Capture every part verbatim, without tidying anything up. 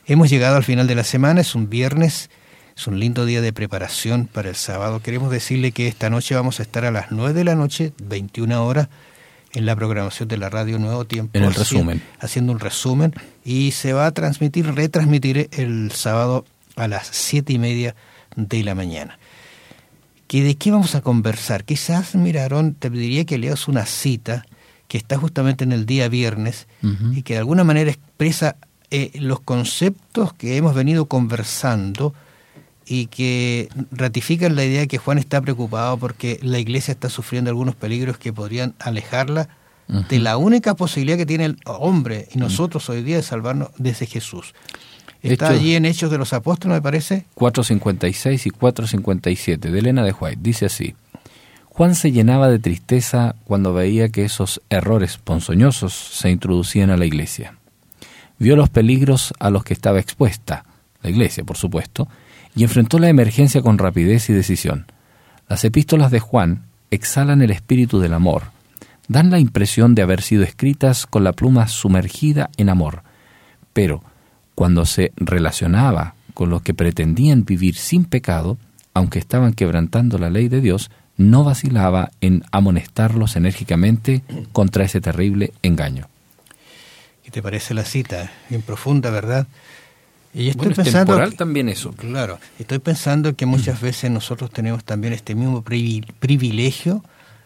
Hemos llegado al final de la semana, es un viernes, es un lindo día de preparación para el sábado. Queremos decirle que esta noche vamos a estar a las nueve de la noche, veintiuna horas, en la programación de la radio Nuevo Tiempo. En el resumen. Haciendo un resumen, y se va a transmitir, retransmitir el sábado a las siete y media de la mañana. ¿Que ¿De qué vamos a conversar? Quizás, mira, Aarón, te pediría que leas una cita que está justamente en el día viernes, uh-huh, y que de alguna manera expresa eh, los conceptos que hemos venido conversando y que ratifican la idea de que Juan está preocupado porque la iglesia está sufriendo algunos peligros que podrían alejarla uh-huh de la única posibilidad que tiene el hombre y nosotros uh-huh hoy día de salvarnos desde Jesús. Está Hechos, allí en Hechos de los Apóstoles, me parece. cuatro cincuenta y seis y cuatro cincuenta y siete, de Elena de White. Dice así: Juan se llenaba de tristeza cuando veía que esos errores ponzoñosos se introducían a la iglesia. Vio los peligros a los que estaba expuesta, la iglesia, por supuesto, y enfrentó la emergencia con rapidez y decisión. Las epístolas de Juan exhalan el espíritu del amor, dan la impresión de haber sido escritas con la pluma sumergida en amor, pero cuando se relacionaba con los que pretendían vivir sin pecado, aunque estaban quebrantando la ley de Dios, no vacilaba en amonestarlos enérgicamente contra ese terrible engaño. ¿Qué te parece la cita? Bien profunda, ¿verdad? Y estoy bueno, pensando, es temporal que, también eso. Claro, estoy pensando que muchas veces nosotros tenemos también este mismo privilegio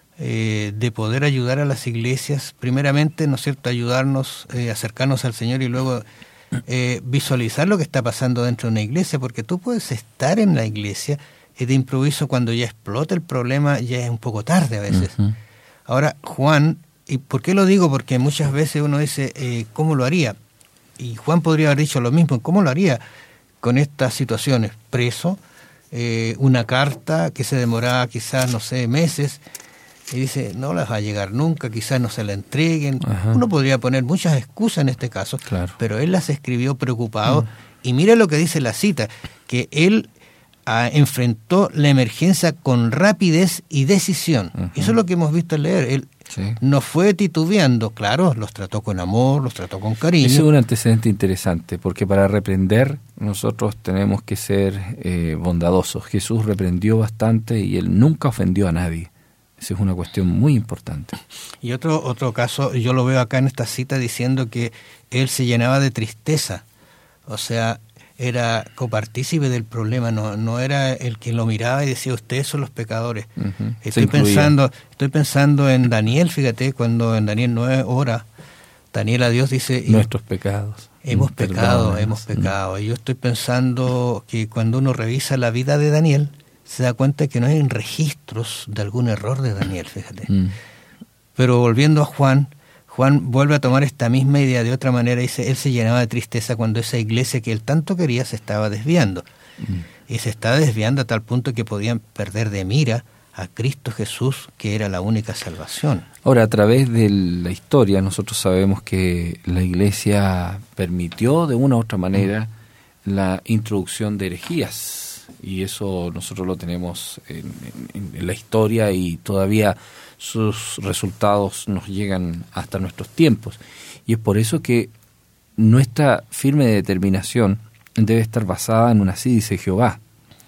eh, de poder ayudar a las iglesias, primeramente, ¿no es cierto?, ayudarnos, eh, acercarnos al Señor y luego Eh, visualizar lo que está pasando dentro de una iglesia, porque tú puedes estar en la iglesia y de improviso, cuando ya explota el problema, ya es un poco tarde a veces. Uh-huh. Ahora, Juan, ¿y por qué lo digo? Porque muchas veces uno dice, eh, ¿cómo lo haría? Y Juan podría haber dicho lo mismo, ¿cómo lo haría con estas situaciones? Preso, eh, una carta que se demoraba quizás, no sé, meses, y dice, no las va a llegar nunca, quizás no se la entreguen. Ajá. Uno podría poner muchas excusas en este caso, claro, pero él las escribió preocupado. Mm. Y mira lo que dice la cita, que él ah, enfrentó la emergencia con rapidez y decisión. Uh-huh. Eso es lo que hemos visto leer. Él sí. no fue titubeando, claro, los trató con amor, los trató con cariño. Ese es un antecedente interesante, porque para reprender nosotros tenemos que ser eh, bondadosos. Jesús reprendió bastante y él nunca ofendió a nadie. Esa es una cuestión muy importante. Y otro otro caso, yo lo veo acá en esta cita diciendo que él se llenaba de tristeza, o sea, era copartícipe del problema, no no era el que lo miraba y decía, ustedes son los pecadores. Uh-huh. Estoy pensando estoy pensando en Daniel, fíjate, cuando en Daniel nueve ora, Daniel a Dios dice... Nuestros pecados. Hemos pecado, hemos pecado. Uh-huh. Y yo estoy pensando que cuando uno revisa la vida de Daniel, se da cuenta que no hay registros de algún error de Daniel, fíjate. Mm. Pero volviendo a Juan, Juan vuelve a tomar esta misma idea de otra manera. Dice, él se llenaba de tristeza cuando esa iglesia que él tanto quería se estaba desviando. Mm. Y se está desviando a tal punto que podían perder de mira a Cristo Jesús, que era la única salvación. Ahora, a través de la historia, nosotros sabemos que la iglesia permitió de una u otra manera mm. la introducción de herejías. Y eso nosotros lo tenemos en, en, en la historia y todavía sus resultados nos llegan hasta nuestros tiempos. Y es por eso que nuestra firme determinación debe estar basada en un así dice Jehová,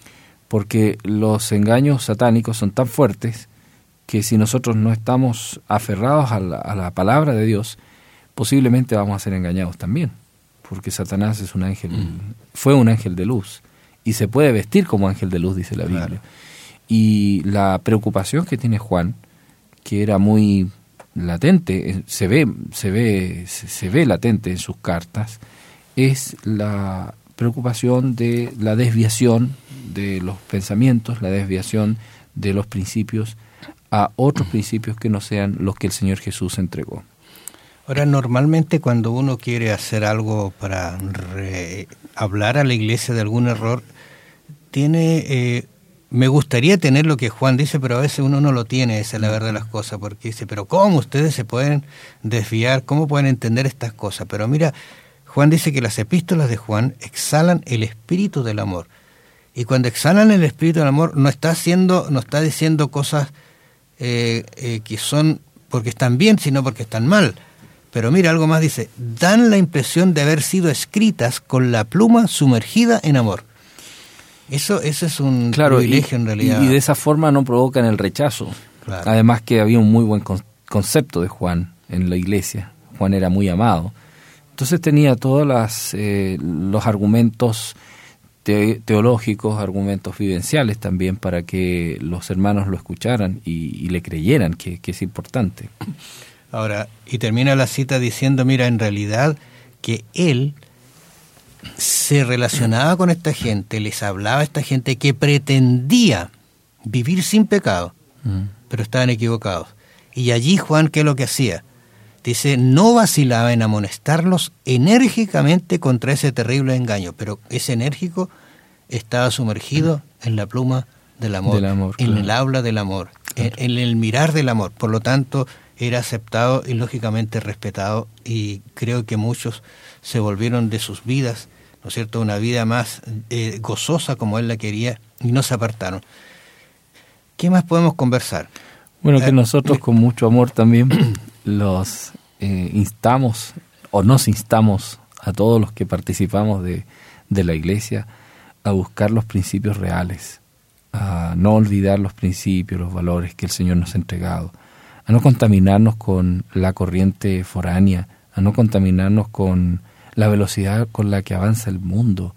porque los engaños satánicos son tan fuertes que si nosotros no estamos aferrados a la, a la palabra de Dios, posiblemente vamos a ser engañados también, porque Satanás es un ángel, mm. fue un ángel de luz. Y se puede vestir como ángel de luz, dice la Biblia. Claro. Y la preocupación que tiene Juan, que era muy latente, se ve, se ve, se ve latente en sus cartas, es la preocupación de la desviación de los pensamientos, la desviación de los principios a otros principios que no sean los que el Señor Jesús entregó. Ahora, normalmente cuando uno quiere hacer algo para re- hablar a la iglesia de algún error, tiene, eh, me gustaría tener lo que Juan dice, pero a veces uno no lo tiene, esa es la verdad de las cosas, porque dice, pero ¿cómo ustedes se pueden desviar? ¿Cómo pueden entender estas cosas? Pero mira, Juan dice que las epístolas de Juan exhalan el espíritu del amor. Y cuando exhalan el espíritu del amor, no está haciendo, no está diciendo cosas eh, eh, que son porque están bien, sino porque están mal. Pero mira, algo más dice, dan la impresión de haber sido escritas con la pluma sumergida en amor. Eso, eso es un claro, privilegio y, en realidad. Y de esa forma no provocan el rechazo. Claro. Además que había un muy buen con, concepto de Juan en la iglesia. Juan era muy amado. Entonces tenía todos las, eh, los argumentos te, teológicos, argumentos vivenciales también para que los hermanos lo escucharan y, y le creyeran que, que es importante. Ahora, y termina la cita diciendo, mira, en realidad que él se relacionaba con esta gente, les hablaba a esta gente que pretendía vivir sin pecado, mm. pero estaban equivocados. Y allí Juan, ¿qué es lo que hacía? Dice, no vacilaba en amonestarlos enérgicamente contra ese terrible engaño, pero ese enérgico estaba sumergido en la pluma del amor, del amor en claro. el habla del amor, claro. en, en el mirar del amor. Por lo tanto, era aceptado y lógicamente respetado, y creo que muchos se volvieron de sus vidas, ¿no es cierto?, una vida más eh, gozosa como él la quería, y no se apartaron. ¿Qué más podemos conversar? Bueno, que eh, nosotros con mucho amor también los eh, instamos, o nos instamos a todos los que participamos de, de la iglesia a buscar los principios reales, a no olvidar los principios, los valores que el Señor nos ha entregado, a no contaminarnos con la corriente foránea, a no contaminarnos con la velocidad con la que avanza el mundo,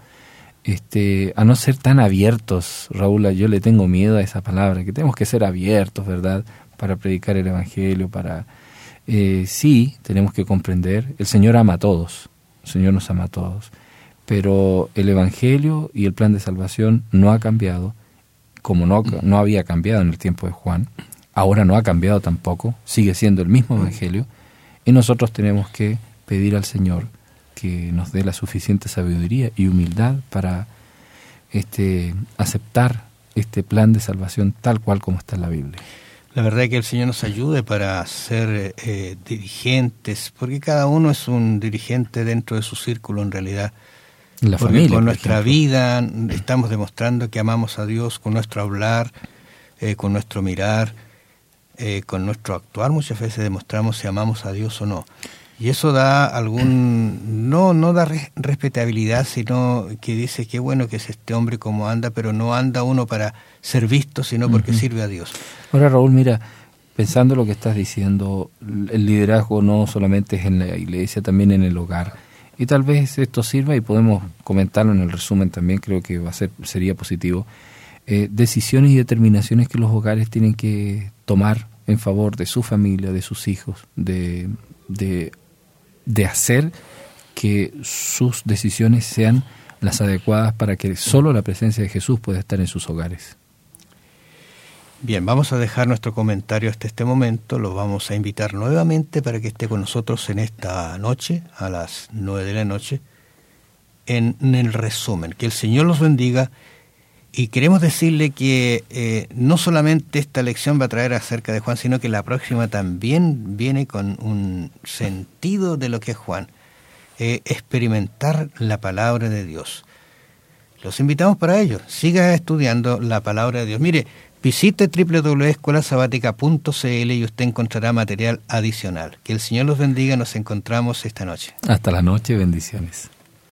este, a no ser tan abiertos. Raúl, yo le tengo miedo a esa palabra, que tenemos que ser abiertos, ¿verdad?, para predicar el Evangelio, para... Eh, sí, tenemos que comprender, el Señor ama a todos, el Señor nos ama a todos, pero el Evangelio y el plan de salvación no ha cambiado, como no, no había cambiado en el tiempo de Juan, ahora no ha cambiado tampoco, sigue siendo el mismo Evangelio, y nosotros tenemos que pedir al Señor que nos dé la suficiente sabiduría y humildad para este, aceptar este plan de salvación tal cual como está en la Biblia. La verdad es que el Señor nos ayude para ser eh, dirigentes, porque cada uno es un dirigente dentro de su círculo en realidad. La porque familia, con por nuestra ejemplo. vida estamos demostrando que amamos a Dios con nuestro hablar, eh, con nuestro mirar, eh, con nuestro actuar. Muchas veces demostramos si amamos a Dios o no. Y eso da algún, no no da res, respetabilidad, sino que dice qué bueno que es este hombre como anda, pero no anda uno para ser visto, sino porque uh-huh. sirve a Dios. Ahora, Raúl, mira, pensando lo que estás diciendo, el liderazgo no solamente es en la iglesia, también en el hogar. Y tal vez esto sirva, y podemos comentarlo en el resumen también, creo que va a ser sería positivo. Eh, decisiones y determinaciones que los hogares tienen que tomar en favor de su familia, de sus hijos, de... de de hacer que sus decisiones sean las adecuadas para que solo la presencia de Jesús pueda estar en sus hogares. Bien, vamos a dejar nuestro comentario hasta este momento, lo vamos a invitar nuevamente para que esté con nosotros en esta noche, a las nueve de la noche, en, en el resumen. Que el Señor los bendiga, y queremos decirle que eh, no solamente esta lección va a traer acerca de Juan, sino que la próxima también viene con un sentido de lo que es Juan, eh, experimentar la palabra de Dios. Los invitamos para ello, siga estudiando la palabra de Dios. Mire, visite doble u doble u doble u punto escuela sabática punto c l y usted encontrará material adicional. Que el Señor los bendiga, nos encontramos esta noche. Hasta la noche, bendiciones.